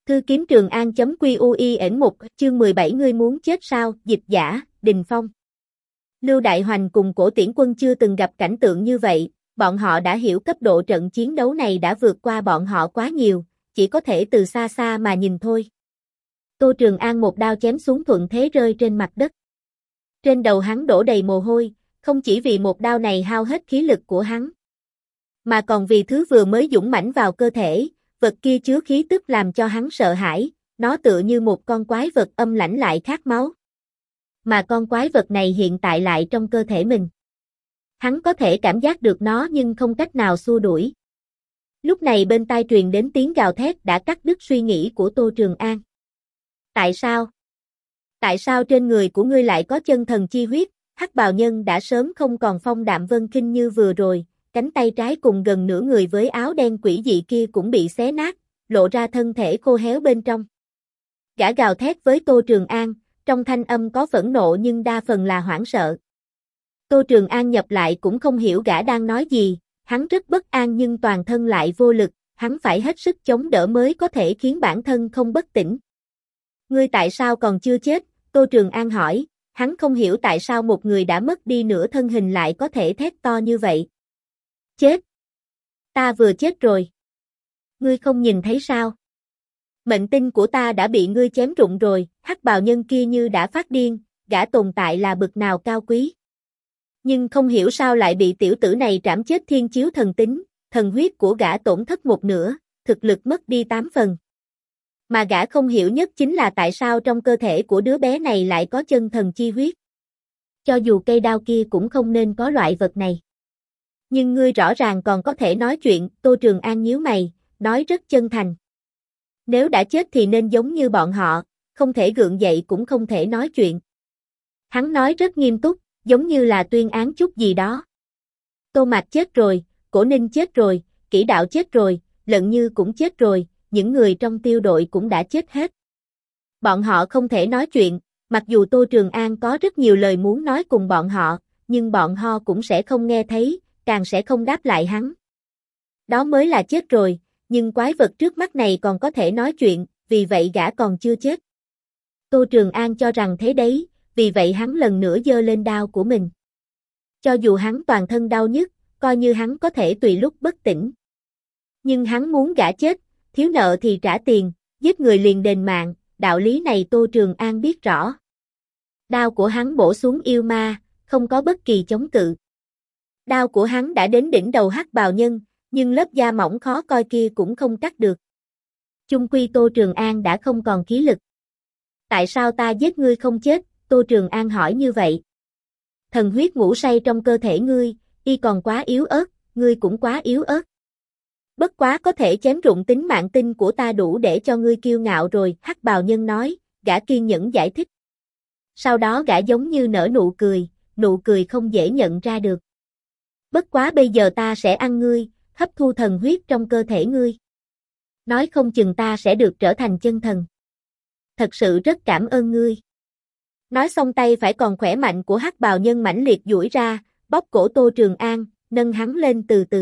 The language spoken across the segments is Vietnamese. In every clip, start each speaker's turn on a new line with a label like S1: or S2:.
S1: Thư kiếm Trường An.quy.ui.1 chương 17 Ngươi muốn chết sao, dịch giả, Đình Phong. Lưu Đại Hoành cùng Cổ Tiễn Quân chưa từng gặp cảnh tượng như vậy, bọn họ đã hiểu cấp độ trận chiến đấu này đã vượt qua bọn họ quá nhiều, chỉ có thể từ xa xa mà nhìn thôi. Tô Trường An một đao chém xuống thuận thế rơi trên mặt đất. Trên đầu hắn đổ đầy mồ hôi, không chỉ vì một đao này hao hết khí lực của hắn, mà còn vì thứ vừa mới dũng mãnh vào cơ thể, vật kia chứa khí tức làm cho hắn sợ hãi, nó tựa như một con quái vật âm lãnh lại khát máu. Mà con quái vật này hiện tại lại trong cơ thể mình. Hắn có thể cảm giác được nó nhưng không cách nào xua đuổi. Lúc này bên tai truyền đến tiếng gào thét đã cắt đứt suy nghĩ của Tô Trường An. Tại sao? Tại sao trên người của ngươi lại có chân thần chi huyết? Hắc bào nhân đã sớm không còn phong đạm vân khinh như vừa rồi, cánh tay trái cùng gần nửa người với áo đen quỷ dị kia cũng bị xé nát, lộ ra thân thể khô héo bên trong. Gã gào thét với Tô Trường An, trong thanh âm có phẫn nộ nhưng đa phần là hoảng sợ. Tô Trường An nhập lại cũng không hiểu gã đang nói gì, hắn rất bất an nhưng toàn thân lại vô lực, hắn phải hết sức chống đỡ mới có thể khiến bản thân không bất tỉnh. Ngươi tại sao còn chưa chết? Tô Trường An hỏi, hắn không hiểu tại sao một người đã mất đi nửa thân hình lại có thể thét to như vậy. Chết! Ta vừa chết rồi. Ngươi không nhìn thấy sao? Mệnh tinh của ta đã bị ngươi chém rụng rồi, hắc bào nhân kia như đã phát điên, gã tồn tại là bực nào cao quý. Nhưng không hiểu sao lại bị tiểu tử này trảm chết thiên chiếu thần tính, thần huyết của gã tổn thất một nửa, thực lực mất đi 8 phần. Mà gã không hiểu nhất chính là tại sao trong cơ thể của đứa bé này lại có chân thần chi huyết. Cho dù cây đao kia cũng không nên có loại vật này. Nhưng ngươi rõ ràng còn có thể nói chuyện, Tô Trường An nhíu mày, nói rất chân thành. Nếu đã chết thì nên giống như bọn họ, không thể gượng dậy cũng không thể nói chuyện. Hắn nói rất nghiêm túc, giống như là tuyên án chút gì đó. Tô Mạc chết rồi, Cổ Ninh chết rồi, Kỷ Đạo chết rồi, Lận Như cũng chết rồi, những người trong Tiêu đội cũng đã chết hết. Bọn họ không thể nói chuyện, mặc dù Tô Trường An có rất nhiều lời muốn nói cùng bọn họ, nhưng bọn họ cũng sẽ không nghe thấy, càng sẽ không đáp lại hắn. Đó mới là chết rồi, nhưng quái vật trước mắt này còn có thể nói chuyện, vì vậy gã còn chưa chết. Tô Trường An cho rằng thế đấy, vì vậy hắn lần nữa giơ lên đao của mình. Cho dù hắn toàn thân đau nhức, coi như hắn có thể tùy lúc bất tỉnh. Nhưng hắn muốn gã chết, thiếu nợ thì trả tiền, giết người liền đền mạng, đạo lý này Tô Trường An biết rõ. Đao của hắn bổ xuống yêu ma, không có bất kỳ chống cự. Đao của hắn đã đến đỉnh đầu hắc bào nhân, nhưng lớp da mỏng khó coi kia cũng không cắt được. Chung quy Tô Trường An đã không còn khí lực. Tại sao ta giết ngươi không chết? Tô Trường An hỏi như vậy. Thần huyết ngủ say trong cơ thể ngươi, y còn quá yếu ớt, ngươi cũng quá yếu ớt. Bất quá có thể chém rụng tính mạng tinh của ta đủ để cho ngươi kiêu ngạo rồi, hắc bào nhân nói, gã kiên nhẫn giải thích. Sau đó gã giống như nở nụ cười không dễ nhận ra được. Bất quá bây giờ ta sẽ ăn ngươi, hấp thu thần huyết trong cơ thể ngươi. Nói không chừng ta sẽ được trở thành chân thần. Thật sự rất cảm ơn ngươi. Nói xong tay phải còn khỏe mạnh của hắc bào nhân mãnh liệt duỗi ra, bóp cổ Tô Trường An, nâng hắn lên từ từ.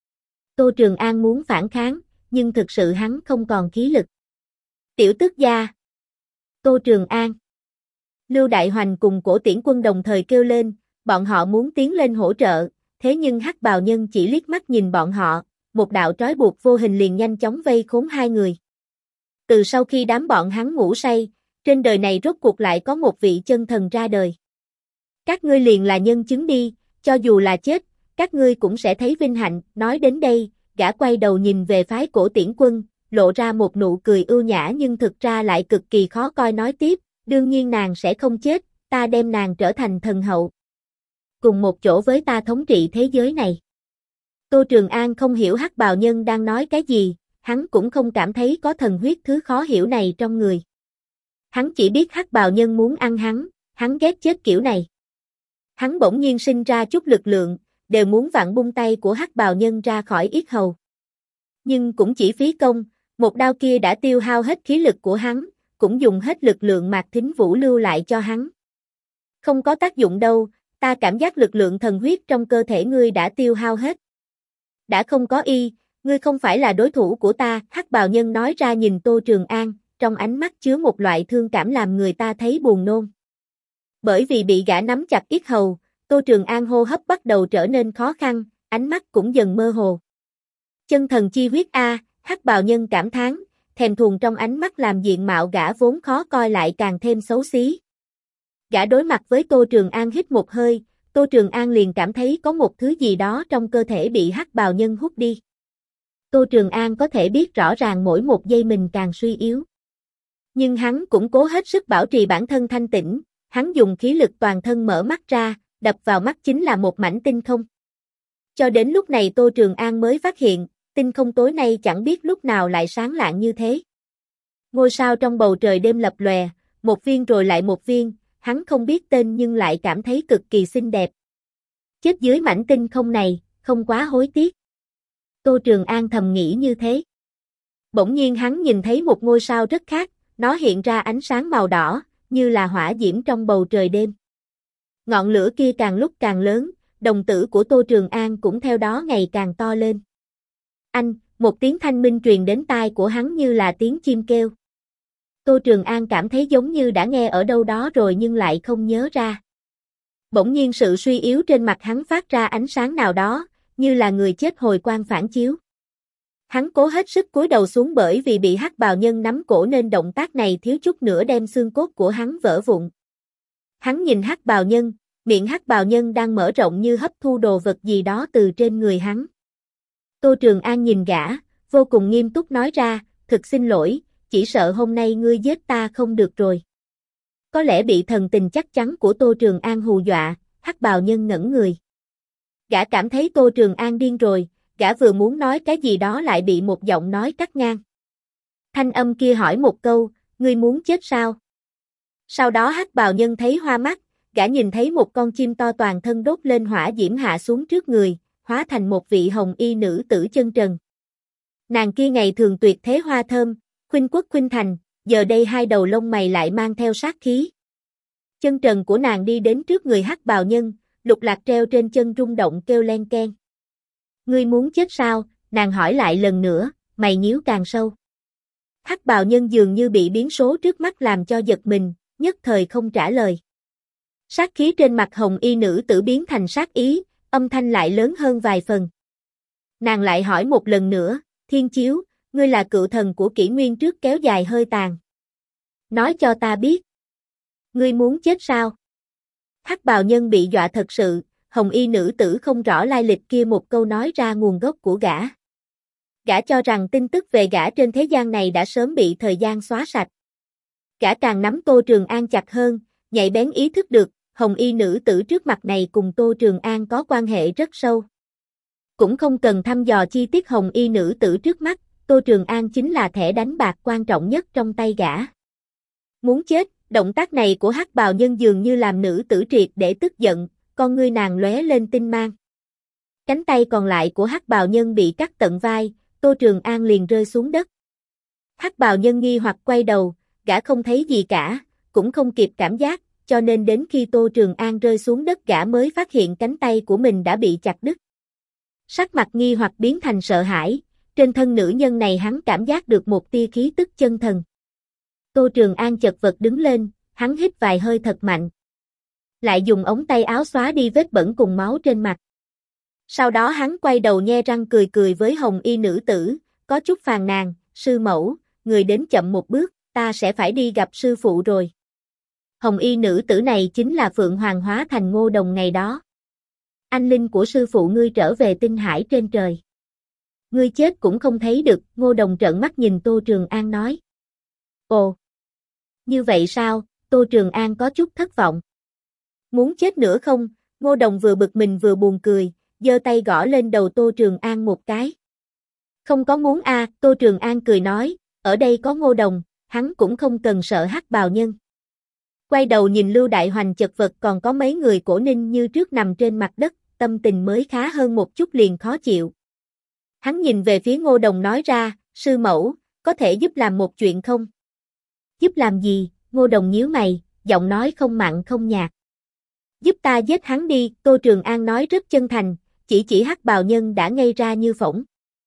S1: Tô Trường An muốn phản kháng, nhưng thực sự hắn không còn khí lực. Tiểu tước gia. Tô Trường An. Lưu Đại Hoành cùng Cổ Tiễn Quân đồng thời kêu lên, bọn họ muốn tiến lên hỗ trợ, thế nhưng hắc bào nhân chỉ liếc mắt nhìn bọn họ, một đạo trói buộc vô hình liền nhanh chóng vây khốn hai người. Từ sau khi đám bọn hắn ngủ say, trên đời này rốt cuộc lại có một vị chân thần ra đời. Các ngươi liền là nhân chứng đi, cho dù là chết, các ngươi cũng sẽ thấy vinh hạnh. Nói đến đây, gã quay đầu nhìn về phái Cổ Tiễn Quân, lộ ra một nụ cười ưu nhã nhưng thực ra lại cực kỳ khó coi nói tiếp, đương nhiên nàng sẽ không chết, ta đem nàng trở thành thần hậu. Cùng một chỗ với ta thống trị thế giới này. Tô Trường An không hiểu hắc bào nhân đang nói cái gì, hắn cũng không cảm thấy có thần huyết thứ khó hiểu này trong người. Hắn chỉ biết hắc bào nhân muốn ăn hắn ghét chết kiểu này. Hắn bỗng nhiên sinh ra chút lực lượng, đều muốn vặn bung tay của hắc bào nhân ra khỏi yết hầu. Nhưng cũng chỉ phí công, một đao kia đã tiêu hao hết khí lực của hắn, cũng dùng hết lực lượng Mạc Thính Vũ lưu lại cho hắn. Không có tác dụng đâu, ta cảm giác lực lượng thần huyết trong cơ thể ngươi đã tiêu hao hết. Đã không có y, Ngươi không phải là đối thủ của ta, Hắc bào nhân nói ra nhìn Tô Trường An, trong ánh mắt chứa một loại thương cảm làm người ta thấy buồn nôn. Bởi vì bị gã nắm chặt yết hầu, Tô Trường An hô hấp bắt đầu trở nên khó khăn, ánh mắt cũng dần mơ hồ. Chân thần chi huyết a, Hắc bào nhân cảm thán, thèm thuồng trong ánh mắt làm diện mạo gã vốn khó coi lại càng thêm xấu xí. Gã đối mặt với Tô Trường An hít một hơi, Tô Trường An liền cảm thấy có một thứ gì đó trong cơ thể bị Hắc bào nhân hút đi. Tô Trường An có thể biết rõ ràng mỗi một giây mình càng suy yếu. Nhưng hắn cũng cố hết sức bảo trì bản thân thanh tĩnh, hắn dùng khí lực toàn thân mở mắt ra, đập vào mắt chính là một mảnh tinh không. Cho đến lúc này Tô Trường An mới phát hiện, tinh không tối nay chẳng biết lúc nào lại sáng lạng như thế. Ngôi sao trong bầu trời đêm lập lòe, một viên rồi lại một viên, hắn không biết tên nhưng lại cảm thấy cực kỳ xinh đẹp. Chết dưới mảnh tinh không này, không quá hối tiếc. Tô Trường An thầm nghĩ như thế. Bỗng nhiên hắn nhìn thấy một ngôi sao rất khác, nó hiện ra ánh sáng màu đỏ, như là hỏa diễm trong bầu trời đêm. Ngọn lửa kia càng lúc càng lớn, đồng tử của Tô Trường An cũng theo đó ngày càng to lên. Anh, một tiếng thanh minh truyền đến tai của hắn như là tiếng chim kêu. Tô Trường An cảm thấy giống như đã nghe ở đâu đó rồi nhưng lại không nhớ ra. Bỗng nhiên sự suy yếu trên mặt hắn phát ra ánh sáng nào đó, như là người chết hồi quang phản chiếu. Hắn cố hết sức cúi đầu xuống bởi vì bị Hắc bào nhân nắm cổ nên động tác này thiếu chút nữa đem xương cốt của hắn vỡ vụn. Hắn nhìn Hắc bào nhân, miệng Hắc bào nhân đang mở rộng như hấp thu đồ vật gì đó từ trên người hắn. Tô Trường An nhìn gã, vô cùng nghiêm túc nói ra, thực xin lỗi, chỉ sợ hôm nay ngươi giết ta không được rồi. Có lẽ bị thần tình chắc chắn của Tô Trường An hù dọa, Hắc bào nhân ngẩn người. Gã cảm thấy Tô Trường An điên rồi, gã vừa muốn nói cái gì đó lại bị một giọng nói cắt ngang. Thanh âm kia hỏi một câu, ngươi muốn chết sao? Sau đó Hắc bào nhân thấy hoa mắt, gã nhìn thấy một con chim to toàn thân đốt lên hỏa diễm hạ xuống trước người, hóa thành một vị hồng y nữ tử chân trần. Nàng kia ngày thường tuyệt thế hoa thơm, khuynh quốc khuynh thành, giờ đây hai đầu lông mày lại mang theo sát khí. Chân trần của nàng đi đến trước người Hắc bào nhân, lục lạc treo trên chân rung động kêu len keng. Ngươi muốn chết sao? Nàng hỏi lại lần nữa, mày nhíu càng sâu. Hắc bào nhân dường như bị biến số trước mắt làm cho giật mình, nhất thời không trả lời. Sát khí trên mặt hồng y nữ tử biến thành sát ý, âm thanh lại lớn hơn vài phần. Nàng lại hỏi một lần nữa, Thiên Chiếu, ngươi là cựu thần của kỷ nguyên trước kéo dài hơi tàn. Nói cho ta biết. Ngươi muốn chết sao? Hắc bào nhân bị dọa thật sự, hồng y nữ tử không rõ lai lịch kia một câu nói ra nguồn gốc của gã. Gã cho rằng tin tức về gã trên thế gian này đã sớm bị thời gian xóa sạch. Gã càng nắm Tô Trường An chặt hơn, nhạy bén ý thức được, hồng y nữ tử trước mặt này cùng Tô Trường An có quan hệ rất sâu. Cũng không cần thăm dò chi tiết hồng y nữ tử trước mắt, Tô Trường An chính là thẻ đánh bạc quan trọng nhất trong tay gã. Muốn chết, động tác này của Hắc bào nhân dường như làm nữ tử triệt để tức giận, con ngươi nàng lóe lên tinh mang. Cánh tay còn lại của Hắc bào nhân bị cắt tận vai, Tô Trường An liền rơi xuống đất. Hắc bào nhân nghi hoặc quay đầu, gã không thấy gì cả, cũng không kịp cảm giác, cho nên đến khi Tô Trường An rơi xuống đất gã mới phát hiện cánh tay của mình đã bị chặt đứt. Sắc mặt nghi hoặc biến thành sợ hãi, trên thân nữ nhân này hắn cảm giác được một tia khí tức chân thần. Tô Trường An chật vật đứng lên, hắn hít vài hơi thật mạnh. Lại dùng ống tay áo xóa đi vết bẩn cùng máu trên mặt. Sau đó hắn quay đầu nhe răng cười cười với hồng y nữ tử, có chút phàn nàn, sư mẫu, người đến chậm một bước, ta sẽ phải đi gặp sư phụ rồi. Hồng y nữ tử này chính là Phượng Hoàng hóa thành Ngô Đồng ngày đó. Anh linh của sư phụ ngươi trở về tinh hải trên trời. Ngươi chết cũng không thấy được, Ngô Đồng trợn mắt nhìn Tô Trường An nói. Ồ, như vậy sao? Tô Trường An có chút thất vọng. Muốn chết nữa không? Ngô Đồng vừa bực mình vừa buồn cười, giơ tay gõ lên đầu Tô Trường An một cái. Không có muốn a, Tô Trường An cười nói, ở đây có Ngô Đồng, hắn cũng không cần sợ Hắc bào nhân. Quay đầu nhìn Lưu Đại Hoành chật vật còn có mấy người Cổ Ninh như trước nằm trên mặt đất, tâm tình mới khá hơn một chút liền khó chịu. Hắn nhìn về phía Ngô Đồng nói ra, sư mẫu, có thể giúp làm một chuyện không? Giúp làm gì? Ngô Đồng nhíu mày, giọng nói không mặn không nhạt. Giúp ta giết hắn đi, Tô Trường An nói rất chân thành, chỉ Hắc bào nhân đã ngây ra như phỗng.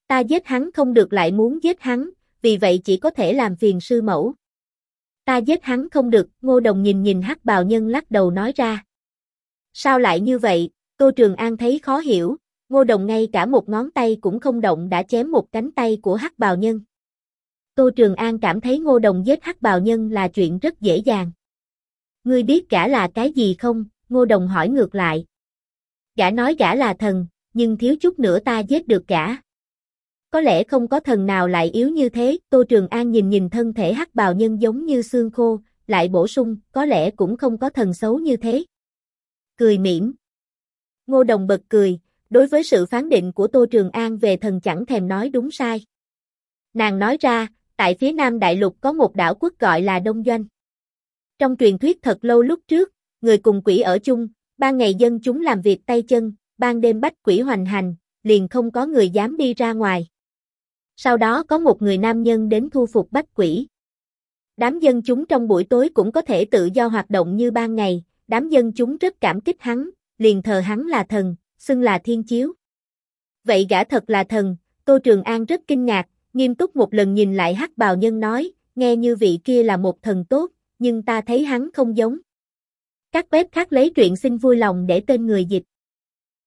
S1: Ta giết hắn không được lại muốn giết hắn, vì vậy chỉ có thể làm phiền sư mẫu. Ta giết hắn không được, Ngô Đồng nhìn Hắc Bào Nhân lắc đầu nói ra. Sao lại như vậy? Tô Trường An thấy khó hiểu, Ngô Đồng ngay cả một ngón tay cũng không động đã chém một cánh tay của Hắc Bào Nhân. Tô Trường An cảm thấy Ngô Đồng giết Hắc Bào Nhân là chuyện rất dễ dàng. Ngươi biết gã là cái gì không? Ngô Đồng hỏi ngược lại. Gã nói gã là thần, nhưng thiếu chút nữa ta giết được gã. Có lẽ không có thần nào lại yếu như thế, Tô Trường An nhìn thân thể Hắc Bào Nhân giống như xương khô, lại bổ sung, có lẽ cũng không có thần xấu như thế. Cười mỉm. Ngô Đồng bật cười, đối với sự phán định của Tô Trường An về thần chẳng thèm nói đúng sai. Nàng nói ra, tại phía Nam Đại Lục có một đảo quốc gọi là Đông Doanh. Trong truyền thuyết thật lâu lúc trước, người cùng quỷ ở chung, ban ngày dân chúng làm việc tay chân, ban đêm bách quỷ hoành hành, liền không có người dám đi ra ngoài. Sau đó có một người nam nhân đến thu phục bách quỷ. Đám dân chúng trong buổi tối cũng có thể tự do hoạt động như ban ngày, đám dân chúng rất cảm kích hắn, liền thờ hắn là thần, xưng là thiên chiếu. Vậy gã thật là thần? Tô Trường An rất kinh ngạc, nghiêm túc một lần nhìn lại Hắc Bào Nhân nói, nghe như vị kia là một thần tốt, nhưng ta thấy hắn không giống. Các web khác lấy truyện xin vui lòng để tên người dịch.